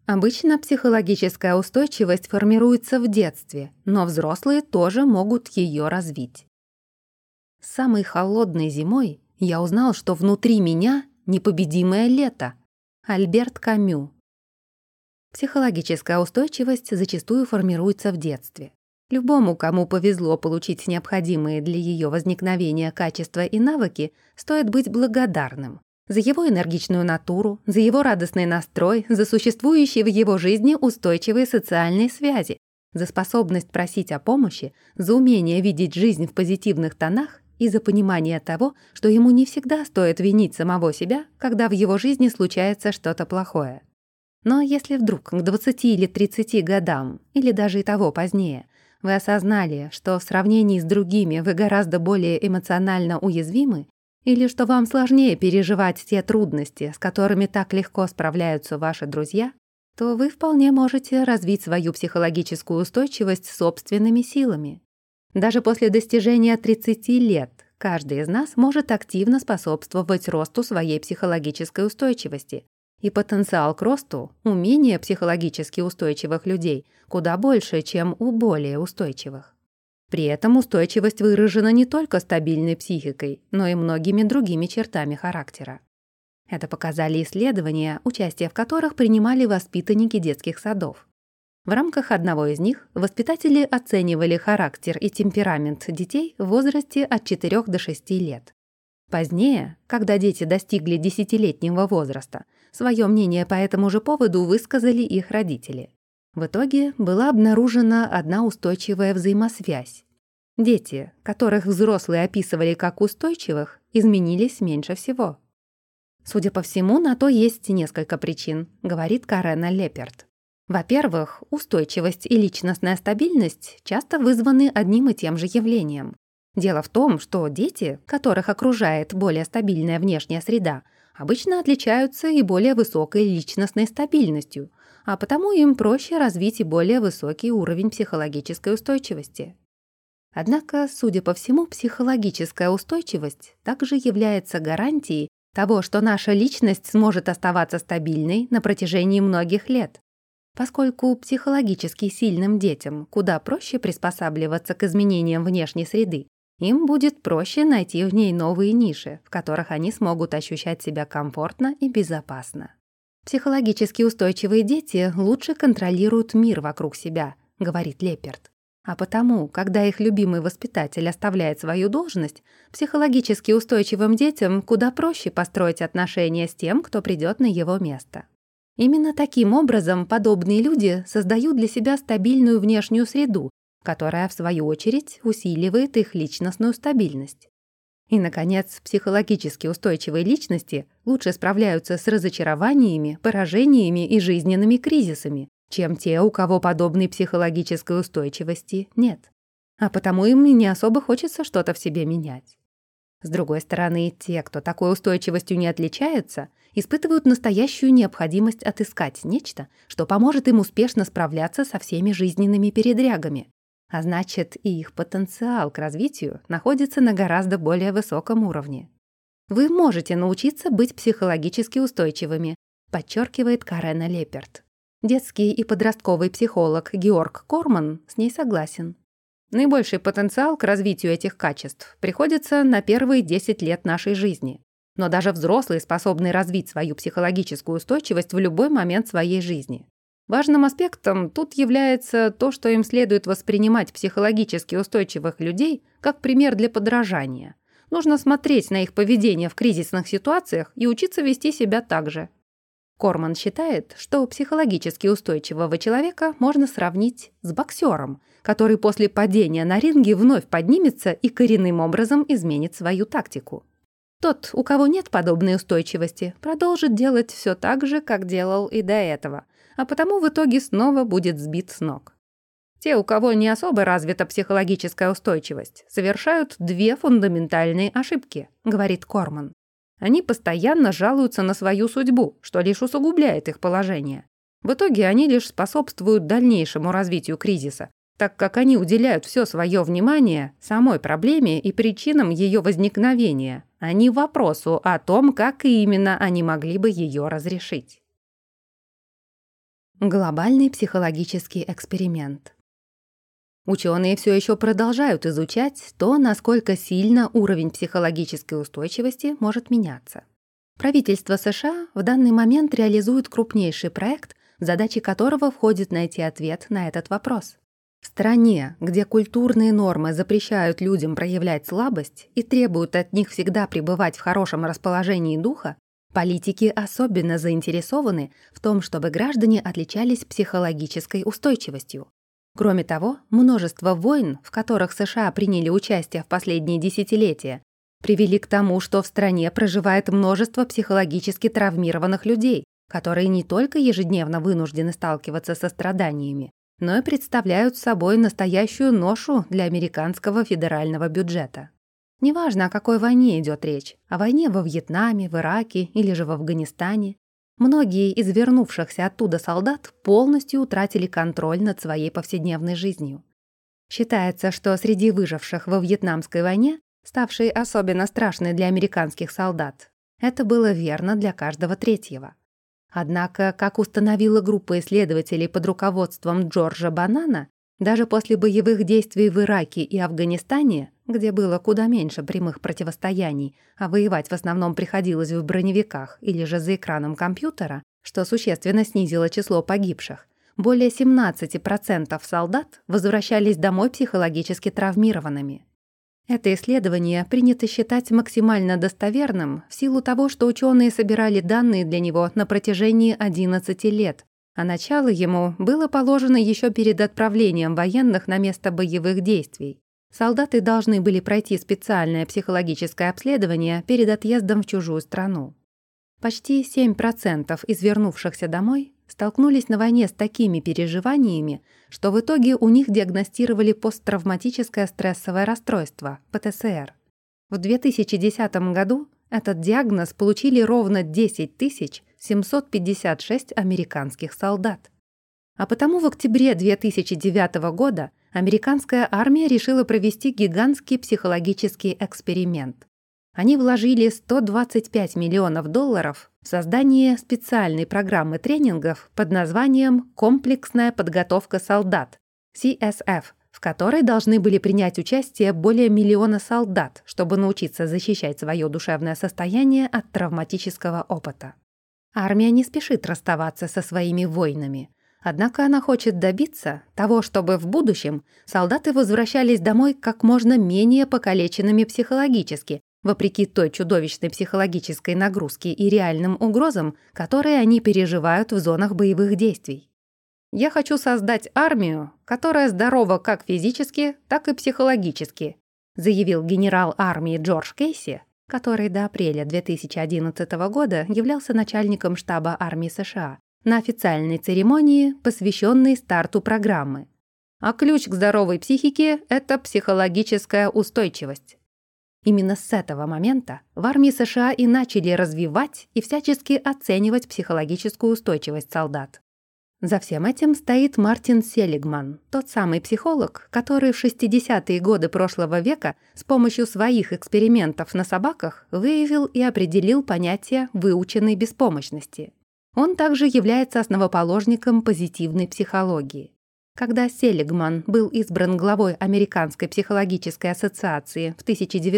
Обычно психологическая устойчивость формируется в детстве, но взрослые тоже могут ее развить. С самой холодной зимой я узнал, что внутри меня непобедимое лето. Альберт Камю. Психологическая устойчивость зачастую формируется в детстве. Любому, кому повезло получить необходимые для ее возникновения качества и навыки, стоит быть благодарным за его энергичную натуру, за его радостный настрой, за существующие в его жизни устойчивые социальные связи, за способность просить о помощи, за умение видеть жизнь в позитивных тонах и за понимание того, что ему не всегда стоит винить самого себя, когда в его жизни случается что-то плохое. Но если вдруг к 20 или 30 годам, или даже и того позднее, вы осознали, что в сравнении с другими вы гораздо более эмоционально уязвимы, или что вам сложнее переживать те трудности, с которыми так легко справляются ваши друзья, то вы вполне можете развить свою психологическую устойчивость собственными силами. Даже после достижения 30 лет каждый из нас может активно способствовать росту своей психологической устойчивости. И потенциал к росту, умения психологически устойчивых людей куда больше, чем у более устойчивых. При этом устойчивость выражена не только стабильной психикой, но и многими другими чертами характера. Это показали исследования, участие в которых принимали воспитанники детских садов. В рамках одного из них воспитатели оценивали характер и темперамент детей в возрасте от 4 до 6 лет. Позднее, когда дети достигли 10-летнего возраста, свое мнение по этому же поводу высказали их родители. В итоге была обнаружена одна устойчивая взаимосвязь. Дети, которых взрослые описывали как устойчивых, изменились меньше всего. Судя по всему, на то есть несколько причин, говорит Карена Леперт. Во-первых, устойчивость и личностная стабильность часто вызваны одним и тем же явлением. Дело в том, что дети, которых окружает более стабильная внешняя среда, обычно отличаются и более высокой личностной стабильностью, а потому им проще развить и более высокий уровень психологической устойчивости. Однако, судя по всему, психологическая устойчивость также является гарантией того, что наша личность сможет оставаться стабильной на протяжении многих лет. Поскольку психологически сильным детям куда проще приспосабливаться к изменениям внешней среды, им будет проще найти в ней новые ниши, в которых они смогут ощущать себя комфортно и безопасно. Психологически устойчивые дети лучше контролируют мир вокруг себя, говорит Леперт. А потому, когда их любимый воспитатель оставляет свою должность, психологически устойчивым детям куда проще построить отношения с тем, кто придет на его место. Именно таким образом подобные люди создают для себя стабильную внешнюю среду, которая, в свою очередь, усиливает их личностную стабильность. И, наконец, психологически устойчивые личности лучше справляются с разочарованиями, поражениями и жизненными кризисами, чем те, у кого подобной психологической устойчивости нет. А потому им и не особо хочется что-то в себе менять. С другой стороны, те, кто такой устойчивостью не отличаются, испытывают настоящую необходимость отыскать нечто, что поможет им успешно справляться со всеми жизненными передрягами. А значит, и их потенциал к развитию находится на гораздо более высоком уровне. Вы можете научиться быть психологически устойчивыми, подчеркивает Карена Леперт. Детский и подростковый психолог Георг Корман с ней согласен. Наибольший потенциал к развитию этих качеств приходится на первые 10 лет нашей жизни. Но даже взрослые способны развить свою психологическую устойчивость в любой момент своей жизни. Важным аспектом тут является то, что им следует воспринимать психологически устойчивых людей как пример для подражания. Нужно смотреть на их поведение в кризисных ситуациях и учиться вести себя так же. Корман считает, что психологически устойчивого человека можно сравнить с боксером, который после падения на ринге вновь поднимется и коренным образом изменит свою тактику. Тот, у кого нет подобной устойчивости, продолжит делать все так же, как делал и до этого, а потому в итоге снова будет сбит с ног. Те, у кого не особо развита психологическая устойчивость, совершают две фундаментальные ошибки, говорит Корман. Они постоянно жалуются на свою судьбу, что лишь усугубляет их положение. В итоге они лишь способствуют дальнейшему развитию кризиса, так как они уделяют все свое внимание самой проблеме и причинам ее возникновения, а не вопросу о том, как именно они могли бы ее разрешить. Глобальный психологический эксперимент. Ученые все еще продолжают изучать то, насколько сильно уровень психологической устойчивости может меняться. Правительство США в данный момент реализует крупнейший проект, в задачи которого входит найти ответ на этот вопрос. В стране, где культурные нормы запрещают людям проявлять слабость и требуют от них всегда пребывать в хорошем расположении духа, политики особенно заинтересованы в том, чтобы граждане отличались психологической устойчивостью. Кроме того, множество войн, в которых США приняли участие в последние десятилетия, привели к тому, что в стране проживает множество психологически травмированных людей, которые не только ежедневно вынуждены сталкиваться со страданиями, но и представляют собой настоящую ношу для американского федерального бюджета. Неважно, о какой войне идет речь, о войне во Вьетнаме, в Ираке или же в Афганистане, многие из вернувшихся оттуда солдат полностью утратили контроль над своей повседневной жизнью. Считается, что среди выживших во Вьетнамской войне, ставшей особенно страшной для американских солдат, это было верно для каждого третьего. Однако, как установила группа исследователей под руководством Джорджа Банана, даже после боевых действий в Ираке и Афганистане, где было куда меньше прямых противостояний, а воевать в основном приходилось в броневиках или же за экраном компьютера, что существенно снизило число погибших, более 17% солдат возвращались домой психологически травмированными. Это исследование принято считать максимально достоверным в силу того, что ученые собирали данные для него на протяжении 11 лет, а начало ему было положено еще перед отправлением военных на место боевых действий. Солдаты должны были пройти специальное психологическое обследование перед отъездом в чужую страну. Почти 7% из вернувшихся домой столкнулись на войне с такими переживаниями, что в итоге у них диагностировали посттравматическое стрессовое расстройство, ПТСР. В 2010 году этот диагноз получили ровно 10 756 американских солдат. А потому в октябре 2009 года американская армия решила провести гигантский психологический эксперимент. Они вложили $125 миллионов в создание специальной программы тренингов под названием «Комплексная подготовка солдат» CSF, в которой должны были принять участие более 1 миллиона солдат, чтобы научиться защищать свое душевное состояние от травматического опыта. Армия не спешит расставаться со своими войнами. Однако она хочет добиться того, чтобы в будущем солдаты возвращались домой как можно менее покалеченными психологически, вопреки той чудовищной психологической нагрузке и реальным угрозам, которые они переживают в зонах боевых действий. «Я хочу создать армию, которая здорова как физически, так и психологически», заявил генерал армии Джордж Кейси, который до апреля 2011 года являлся начальником штаба армии США, на официальной церемонии, посвященной старту программы. А ключ к здоровой психике – это психологическая устойчивость. Именно с этого момента в армии США и начали развивать и всячески оценивать психологическую устойчивость солдат. За всем этим стоит Мартин Селигман, тот самый психолог, который в 60-е годы прошлого века с помощью своих экспериментов на собаках выявил и определил понятие выученной беспомощности. Он также является основоположником позитивной психологии. Когда Селигман был избран главой Американской психологической ассоциации в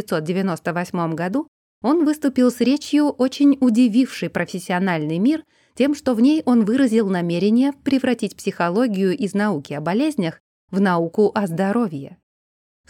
1998 году, он выступил с речью, очень удивившей профессиональный мир тем, что в ней он выразил намерение превратить психологию из науки о болезнях в науку о здоровье. В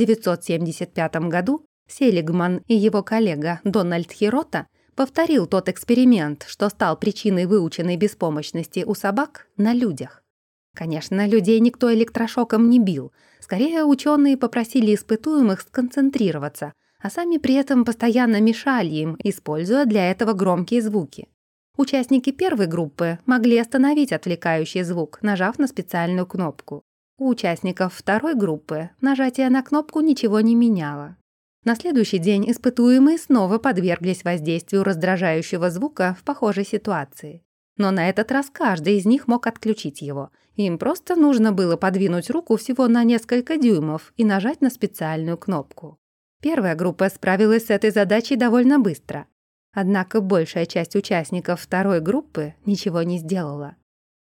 1975 году Селигман и его коллега Дональд Хирота повторил тот эксперимент, что стал причиной выученной беспомощности у собак на людях. Конечно, людей никто электрошоком не бил. Скорее, ученые попросили испытуемых сконцентрироваться, а сами при этом постоянно мешали им, используя для этого громкие звуки. Участники первой группы могли остановить отвлекающий звук, нажав на специальную кнопку. У участников второй группы нажатие на кнопку ничего не меняло. На следующий день испытуемые снова подверглись воздействию раздражающего звука в похожей ситуации. Но на этот раз каждый из них мог отключить его. Им просто нужно было подвинуть руку всего на несколько дюймов и нажать на специальную кнопку. Первая группа справилась с этой задачей довольно быстро. Однако большая часть участников второй группы ничего не сделала.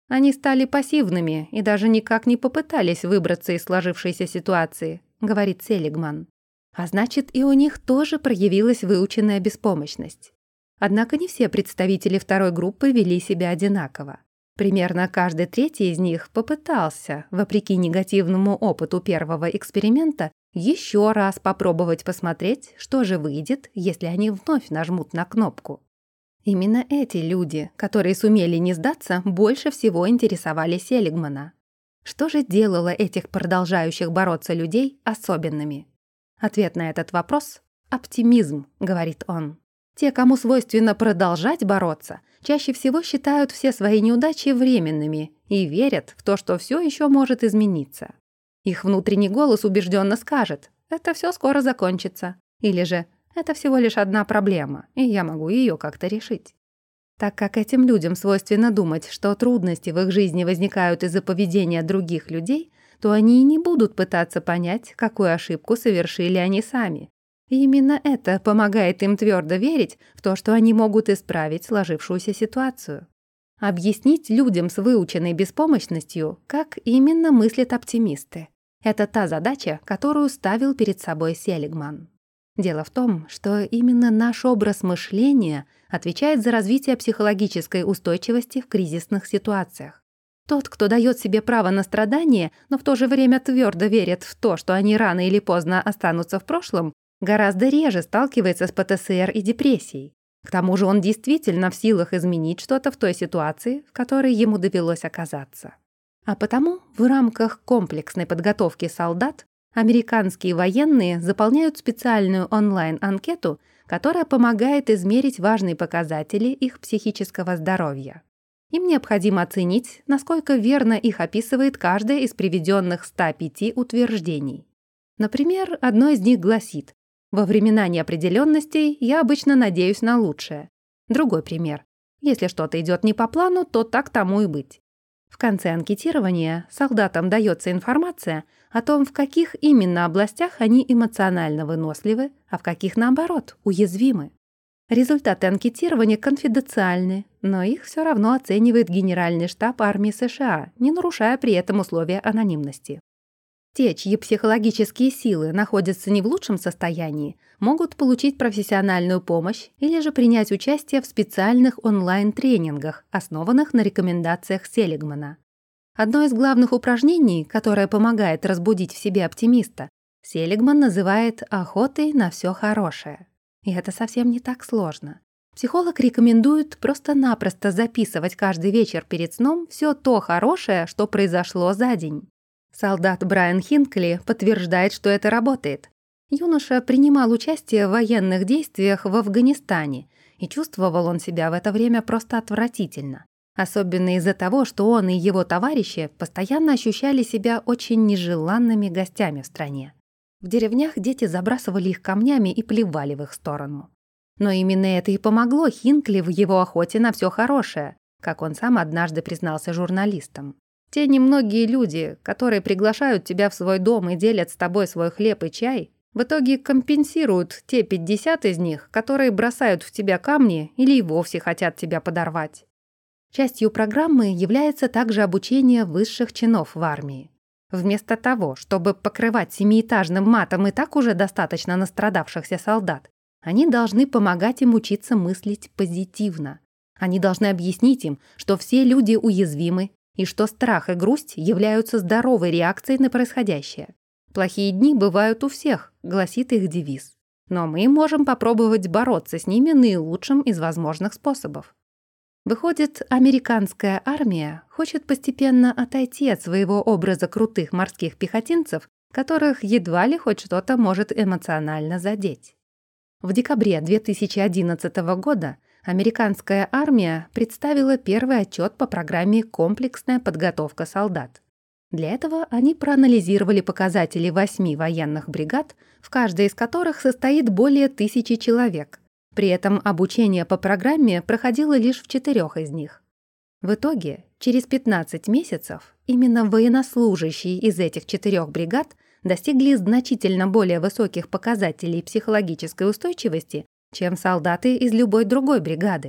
Они стали пассивными и даже никак не попытались выбраться из сложившейся ситуации, говорит Селигман. А значит, и у них тоже проявилась выученная беспомощность. Однако не все представители второй группы вели себя одинаково. Примерно каждый третий из них попытался, вопреки негативному опыту первого эксперимента, еще раз попробовать посмотреть, что же выйдет, если они вновь нажмут на кнопку. Именно эти люди, которые сумели не сдаться, больше всего интересовали Селигмана. Что же делало этих продолжающих бороться людей особенными? Ответ на этот вопрос — оптимизм, говорит он. Те, кому свойственно продолжать бороться, чаще всего считают все свои неудачи временными и верят в то, что все еще может измениться. Их внутренний голос убежденно скажет: «Это все скоро закончится», или же «Это всего лишь одна проблема, и я могу ее как-то решить». Так как этим людям свойственно думать, что трудности в их жизни возникают из-за поведения других людей, то они и не будут пытаться понять, какую ошибку совершили они сами. И именно это помогает им твердо верить в то, что они могут исправить сложившуюся ситуацию. Объяснить людям с выученной беспомощностью, как именно мыслят оптимисты. Это та задача, которую ставил перед собой Селигман. Дело в том, что именно наш образ мышления отвечает за развитие психологической устойчивости в кризисных ситуациях. Тот, кто дает себе право на страдания, но в то же время твердо верит в то, что они рано или поздно останутся в прошлом, гораздо реже сталкивается с ПТСР и депрессией. К тому же он действительно в силах изменить что-то в той ситуации, в которой ему довелось оказаться. А потому в рамках комплексной подготовки солдат американские военные заполняют специальную онлайн-анкету, которая помогает измерить важные показатели их психического здоровья. Им необходимо оценить, насколько верно их описывает каждое из приведенных 105 утверждений. Например, одно из них гласит: «Во времена неопределенностей я обычно надеюсь на лучшее». Другой пример: «Если что-то идет не по плану, то так тому и быть». В конце анкетирования солдатам дается информация о том, в каких именно областях они эмоционально выносливы, а в каких, наоборот, уязвимы. Результаты анкетирования конфиденциальны, но их все равно оценивает Генеральный штаб армии США, не нарушая при этом условия анонимности. Те, чьи психологические силы находятся не в лучшем состоянии, могут получить профессиональную помощь или же принять участие в специальных онлайн-тренингах, основанных на рекомендациях Селигмана. Одно из главных упражнений, которое помогает разбудить в себе оптимиста, Селигман называет «охотой на все хорошее». И это совсем не так сложно. Психолог рекомендует просто-напросто записывать каждый вечер перед сном все то хорошее, что произошло за день. Солдат Брайан Хинкли подтверждает, что это работает. Юноша принимал участие в военных действиях в Афганистане, и чувствовал он себя в это время просто отвратительно. Особенно из-за того, что он и его товарищи постоянно ощущали себя очень нежеланными гостями в стране. В деревнях дети забрасывали их камнями и плевали в их сторону. Но именно это и помогло Хинкли в его охоте на все хорошее, как он сам однажды признался журналистам. Те немногие люди, которые приглашают тебя в свой дом и делят с тобой свой хлеб и чай, в итоге компенсируют те 50 из них, которые бросают в тебя камни или и вовсе хотят тебя подорвать. Частью программы является также обучение высших чинов в армии. Вместо того, чтобы покрывать семиэтажным матом и так уже достаточно настрадавшихся солдат, они должны помогать им учиться мыслить позитивно. Они должны объяснить им, что все люди уязвимы, и что страх и грусть являются здоровой реакцией на происходящее. «Плохие дни бывают у всех», — гласит их девиз. Но мы можем попробовать бороться с ними наилучшим из возможных способов. Выходит, американская армия хочет постепенно отойти от своего образа крутых морских пехотинцев, которых едва ли хоть что-то может эмоционально задеть. В декабре 2011 года американская армия представила первый отчет по программе «Комплексная подготовка солдат». Для этого они проанализировали показатели 8 военных бригад, в каждой из которых состоит более 1000 человек. При этом обучение по программе проходило лишь в 4 из них. В итоге, через 15 месяцев, именно военнослужащие из этих 4 бригад достигли значительно более высоких показателей психологической устойчивости, чем солдаты из любой другой бригады.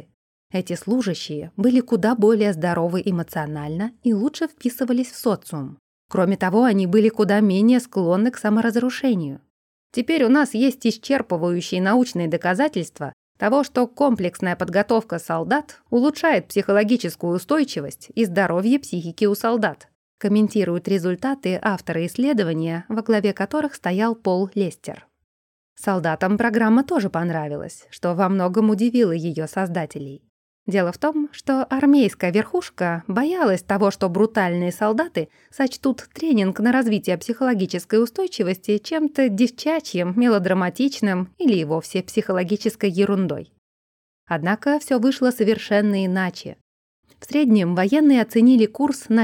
Эти служащие были куда более здоровы эмоционально и лучше вписывались в социум. Кроме того, они были куда менее склонны к саморазрушению. Теперь у нас есть исчерпывающие научные доказательства того, что комплексная подготовка солдат улучшает психологическую устойчивость и здоровье психики у солдат, комментируют результаты авторы исследования, во главе которых стоял Пол Лестер. Солдатам программа тоже понравилась, что во многом удивило ее создателей. Дело в том, что армейская верхушка боялась того, что брутальные солдаты сочтут тренинг на развитие психологической устойчивости чем-то девчачьим, мелодраматичным или и вовсе психологической ерундой. Однако все вышло совершенно иначе. В среднем военные оценили курс на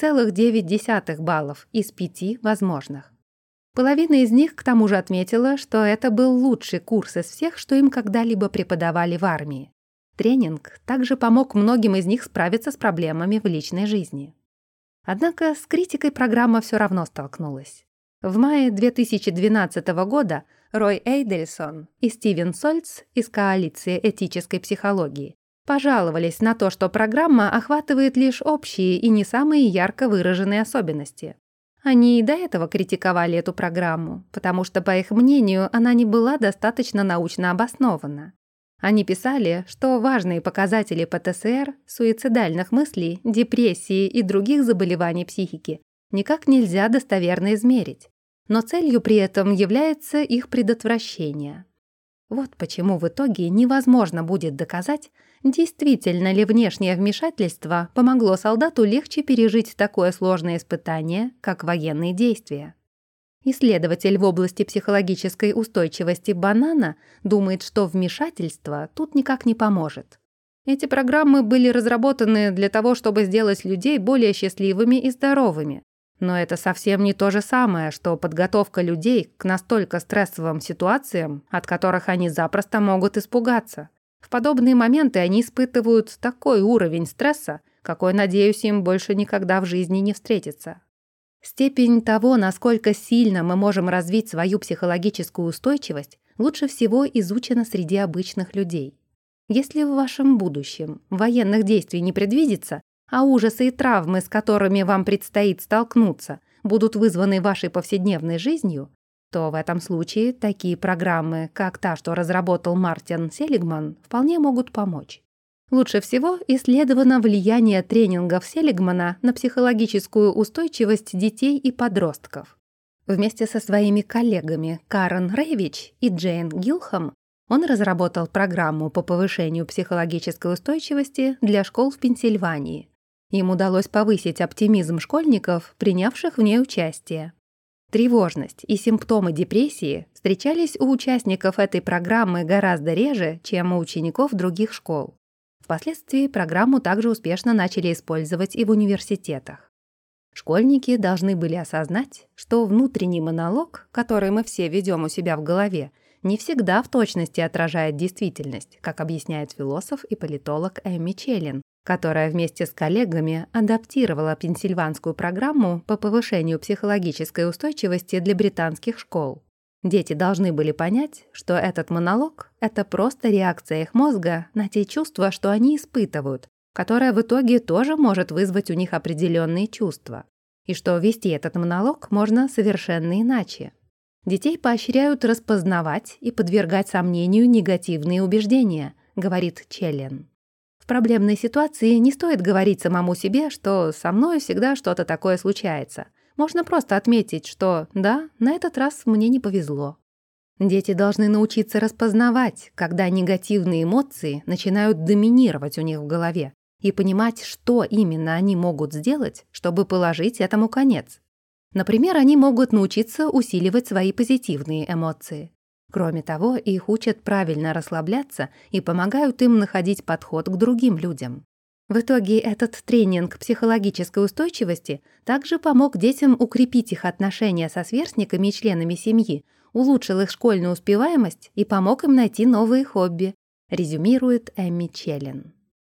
4,9 баллов из 5 возможных. Половина из них к тому же отметила, что это был лучший курс из всех, что им когда-либо преподавали в армии. Тренинг также помог многим из них справиться с проблемами в личной жизни. Однако с критикой программа все равно столкнулась. В мае 2012 года Рой Эйдельсон и Стивен Сольц из коалиции этической психологии пожаловались на то, что программа охватывает лишь общие и не самые ярко выраженные особенности. Они и до этого критиковали эту программу, потому что, по их мнению, она не была достаточно научно обоснована. Они писали, что важные показатели ПТСР, суицидальных мыслей, депрессии и других заболеваний психики никак нельзя достоверно измерить, но целью при этом является их предотвращение. Вот почему в итоге невозможно будет доказать, действительно ли внешнее вмешательство помогло солдату легче пережить такое сложное испытание, как военные действия. Исследователь в области психологической устойчивости Банана думает, что вмешательство тут никак не поможет. Эти программы были разработаны для того, чтобы сделать людей более счастливыми и здоровыми. Но это совсем не то же самое, что подготовка людей к настолько стрессовым ситуациям, от которых они запросто могут испугаться. В подобные моменты они испытывают такой уровень стресса, какой, надеюсь, им больше никогда в жизни не встретится. Степень того, насколько сильно мы можем развить свою психологическую устойчивость, лучше всего изучена среди обычных людей. Если в вашем будущем военных действий не предвидится, а ужасы и травмы, с которыми вам предстоит столкнуться, будут вызваны вашей повседневной жизнью, то в этом случае такие программы, как та, что разработал Мартин Селигман, вполне могут помочь. Лучше всего исследовано влияние тренингов Селигмана на психологическую устойчивость детей и подростков. Вместе со своими коллегами Карен Рейвич и Джейн Гилхам он разработал программу по повышению психологической устойчивости для школ в Пенсильвании. Им удалось повысить оптимизм школьников, принявших в ней участие. Тревожность и симптомы депрессии встречались у участников этой программы гораздо реже, чем у учеников других школ. Впоследствии программу также успешно начали использовать и в университетах. Школьники должны были осознать, что внутренний монолог, который мы все ведем у себя в голове, не всегда в точности отражает действительность, как объясняет философ и политолог Эми Челлен, которая вместе с коллегами адаптировала пенсильванскую программу по повышению психологической устойчивости для британских школ. Дети должны были понять, что этот монолог — это просто реакция их мозга на те чувства, что они испытывают, которая в итоге тоже может вызвать у них определенные чувства, и что вести этот монолог можно совершенно иначе. Детей поощряют распознавать и подвергать сомнению негативные убеждения, говорит Челлен. В проблемной ситуации не стоит говорить самому себе, что «со мной всегда что-то такое случается». Можно просто отметить, что «да, на этот раз мне не повезло». Дети должны научиться распознавать, когда негативные эмоции начинают доминировать у них в голове, и понимать, что именно они могут сделать, чтобы положить этому конец. Например, они могут научиться усиливать свои позитивные эмоции. Кроме того, их учат правильно расслабляться и помогают им находить подход к другим людям. В итоге этот тренинг психологической устойчивости также помог детям укрепить их отношения со сверстниками и членами семьи, улучшил их школьную успеваемость и помог им найти новые хобби, резюмирует Эми Челлен.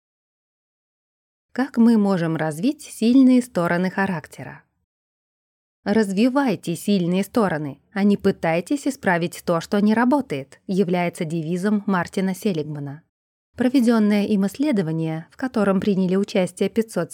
Как мы можем развить сильные стороны характера? «Развивайте сильные стороны, а не пытайтесь исправить то, что не работает», является девизом Мартина Селигмана. Проведенное им исследование, в котором приняли участие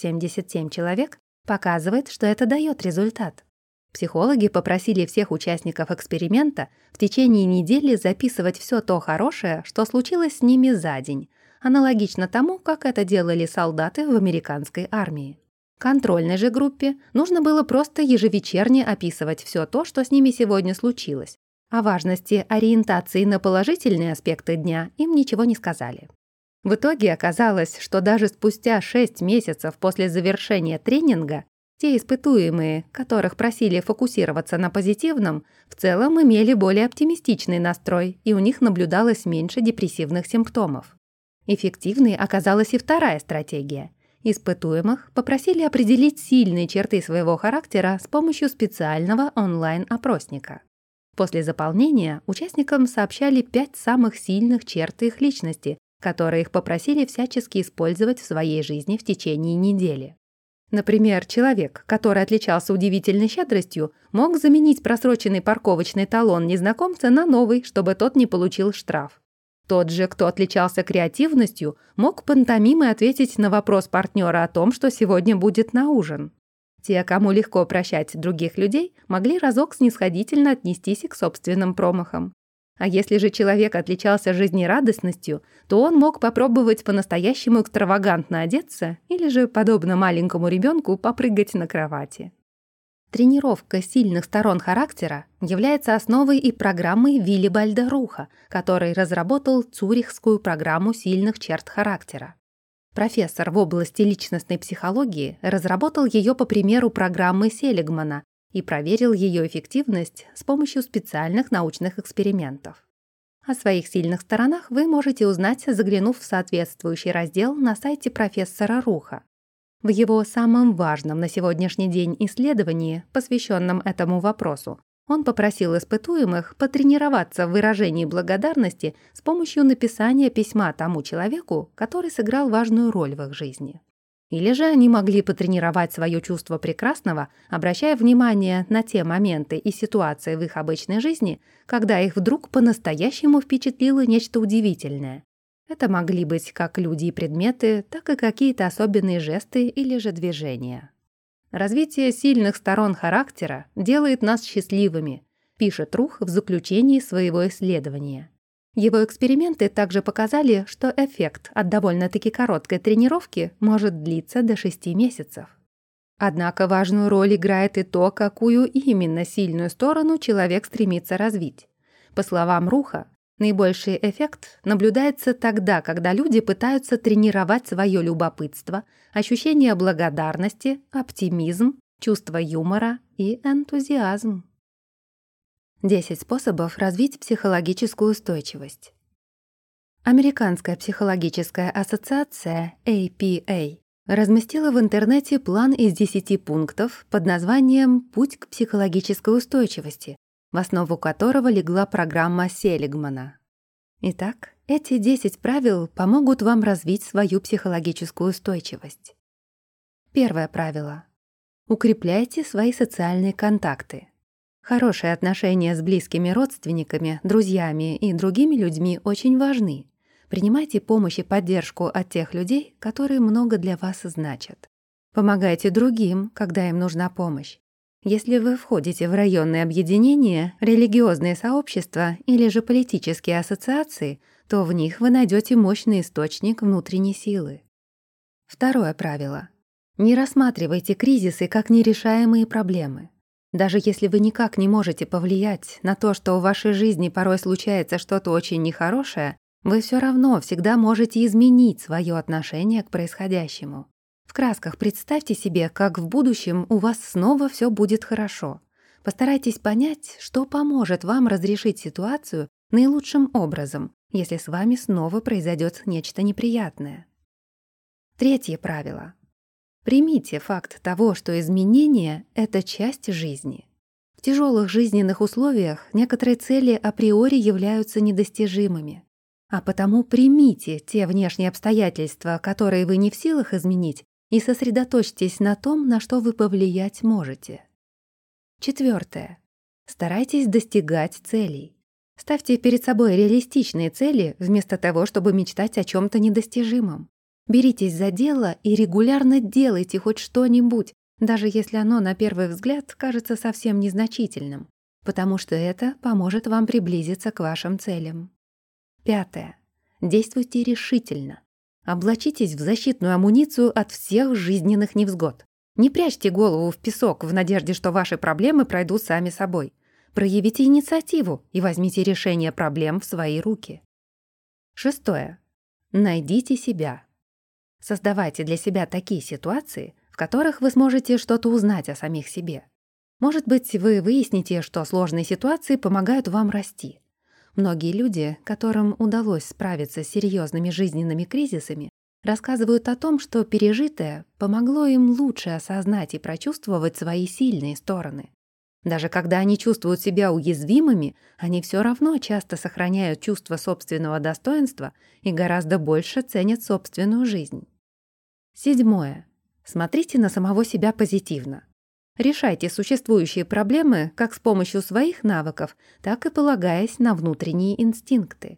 577 человек, показывает, что это дает результат. Психологи попросили всех участников эксперимента в течение недели записывать все то хорошее, что случилось с ними за день, аналогично тому, как это делали солдаты в американской армии. Контрольной же группе нужно было просто ежевечерне описывать все то, что с ними сегодня случилось. О важности ориентации на положительные аспекты дня им ничего не сказали. В итоге оказалось, что даже спустя 6 месяцев после завершения тренинга те испытуемые, которых просили фокусироваться на позитивном, в целом имели более оптимистичный настрой, и у них наблюдалось меньше депрессивных симптомов. Эффективной оказалась и вторая стратегия. Испытуемых попросили определить сильные черты своего характера с помощью специального онлайн-опросника. После заполнения участникам сообщали 5 самых сильных черт их личности, которые их попросили всячески использовать в своей жизни в течение недели. Например, человек, который отличался удивительной щедростью, мог заменить просроченный парковочный талон незнакомца на новый, чтобы тот не получил штраф. Тот же, кто отличался креативностью, мог пантомимой ответить на вопрос партнера о том, что сегодня будет на ужин. Те, кому легко прощать других людей, могли разок снисходительно отнестись и к собственным промахам. А если же человек отличался жизнерадостностью, то он мог попробовать по-настоящему экстравагантно одеться или же, подобно маленькому ребенку, попрыгать на кровати. Тренировка сильных сторон характера является основой и программы Виллибальда Руха, который разработал Цюрихскую программу сильных черт характера. Профессор в области личностной психологии разработал ее по примеру программы Селигмана и проверил ее эффективность с помощью специальных научных экспериментов. О своих сильных сторонах вы можете узнать, заглянув в соответствующий раздел на сайте профессора Руха. В его самом важном на сегодняшний день исследовании, посвященном этому вопросу, он попросил испытуемых потренироваться в выражении благодарности с помощью написания письма тому человеку, который сыграл важную роль в их жизни. Или же они могли потренировать свое чувство прекрасного, обращая внимание на те моменты и ситуации в их обычной жизни, когда их вдруг по-настоящему впечатлило нечто удивительное. Это могли быть как люди и предметы, так и какие-то особенные жесты или же движения. Развитие сильных сторон характера делает нас счастливыми, пишет Рух в заключении своего исследования. Его эксперименты также показали, что эффект от довольно-таки короткой тренировки может длиться до 6 месяцев. Однако важную роль играет и то, какую именно сильную сторону человек стремится развить. По словам Руха, наибольший эффект наблюдается тогда, когда люди пытаются тренировать свое любопытство, ощущение благодарности, оптимизм, чувство юмора и энтузиазм. 10 способов развить психологическую устойчивость. Американская психологическая ассоциация APA разместила в интернете план из 10 пунктов под названием «Путь к психологической устойчивости», в основу которого легла программа Селигмана. Итак, эти 10 правил помогут вам развить свою психологическую устойчивость. Первое правило. Укрепляйте свои социальные контакты. Хорошие отношения с близкими родственниками, друзьями и другими людьми очень важны. Принимайте помощь и поддержку от тех людей, которые много для вас значат. Помогайте другим, когда им нужна помощь. Если вы входите в районные объединения, религиозные сообщества или же политические ассоциации, то в них вы найдете мощный источник внутренней силы. Второе правило. Не рассматривайте кризисы как нерешаемые проблемы. Даже если вы никак не можете повлиять на то, что в вашей жизни порой случается что-то очень нехорошее, вы все равно всегда можете изменить свое отношение к происходящему. В красках представьте себе, как в будущем у вас снова все будет хорошо. Постарайтесь понять, что поможет вам разрешить ситуацию наилучшим образом, если с вами снова произойдет нечто неприятное. Третье правило. Примите факт того, что изменения — это часть жизни. В тяжелых жизненных условиях некоторые цели априори являются недостижимыми. А потому примите те внешние обстоятельства, которые вы не в силах изменить, и сосредоточьтесь на том, на что вы повлиять можете. Четвертое. Старайтесь достигать целей. Ставьте перед собой реалистичные цели, вместо того, чтобы мечтать о чем-то недостижимом. Беритесь за дело и регулярно делайте хоть что-нибудь, даже если оно на первый взгляд кажется совсем незначительным, потому что это поможет вам приблизиться к вашим целям. 5. Действуйте решительно. Облачитесь в защитную амуницию от всех жизненных невзгод. Не прячьте голову в песок в надежде, что ваши проблемы пройдут сами собой. Проявите инициативу и возьмите решение проблем в свои руки. 6. Найдите себя. Создавайте для себя такие ситуации, в которых вы сможете что-то узнать о самих себе. Может быть, вы выясните, что сложные ситуации помогают вам расти. Многие люди, которым удалось справиться с серьезными жизненными кризисами, рассказывают о том, что пережитое помогло им лучше осознать и прочувствовать свои сильные стороны. Даже когда они чувствуют себя уязвимыми, они все равно часто сохраняют чувство собственного достоинства и гораздо больше ценят собственную жизнь. 7. Смотрите на самого себя позитивно. Решайте существующие проблемы как с помощью своих навыков, так и полагаясь на внутренние инстинкты.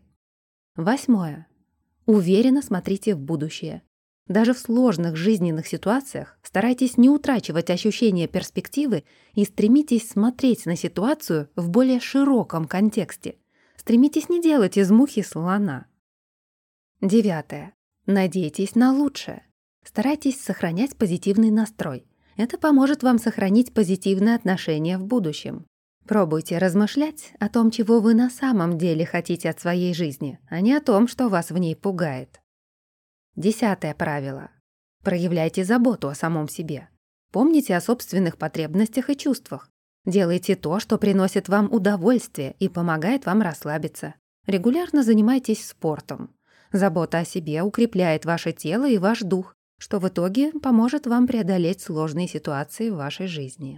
8. Уверенно смотрите в будущее. Даже в сложных жизненных ситуациях старайтесь не утрачивать ощущение перспективы и стремитесь смотреть на ситуацию в более широком контексте. Стремитесь не делать из мухи слона. 9. Надейтесь на лучшее. Старайтесь сохранять позитивный настрой. Это поможет вам сохранить позитивные отношения в будущем. Пробуйте размышлять о том, чего вы на самом деле хотите от своей жизни, а не о том, что вас в ней пугает. 10 правило. Проявляйте заботу о самом себе. Помните о собственных потребностях и чувствах. Делайте то, что приносит вам удовольствие и помогает вам расслабиться. Регулярно занимайтесь спортом. Забота о себе укрепляет ваше тело и ваш дух, что в итоге поможет вам преодолеть сложные ситуации в вашей жизни.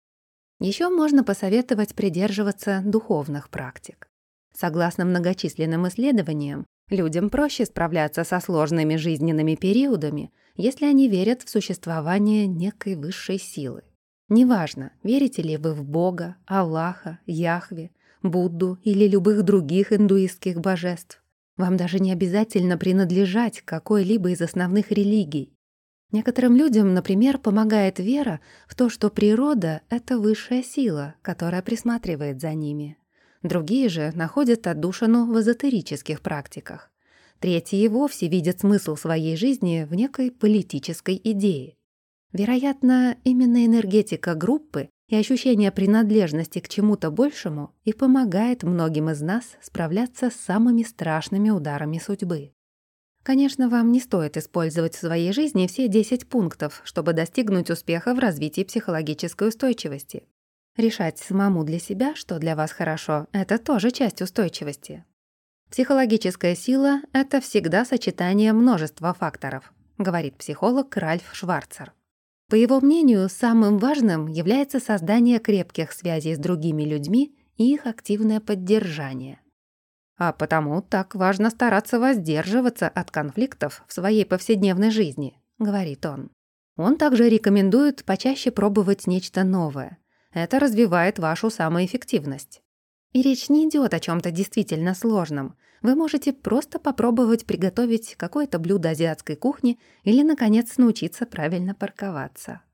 Еще можно посоветовать придерживаться духовных практик. Согласно многочисленным исследованиям, людям проще справляться со сложными жизненными периодами, если они верят в существование некой высшей силы. Неважно, верите ли вы в Бога, Аллаха, Яхве, Будду или любых других индуистских божеств. Вам даже не обязательно принадлежать к какой-либо из основных религий. Некоторым людям, например, помогает вера в то, что природа — это высшая сила, которая присматривает за ними. Другие же находят отдушину в эзотерических практиках. Третьи и вовсе видят смысл своей жизни в некой политической идее. Вероятно, именно энергетика группы и ощущение принадлежности к чему-то большему и помогает многим из нас справляться с самыми страшными ударами судьбы. Конечно, вам не стоит использовать в своей жизни все 10 пунктов, чтобы достигнуть успеха в развитии психологической устойчивости. Решать самому для себя, что для вас хорошо, это тоже часть устойчивости. Психологическая сила — это всегда сочетание множества факторов, говорит психолог Ральф Шварцер. По его мнению, самым важным является создание крепких связей с другими людьми и их активное поддержание. А потому так важно стараться воздерживаться от конфликтов в своей повседневной жизни, говорит он. Он также рекомендует почаще пробовать нечто новое. Это развивает вашу самоэффективность. И речь не идет о чем-то действительно сложном. Вы можете просто попробовать приготовить какое-то блюдо азиатской кухни или, наконец, научиться правильно парковаться.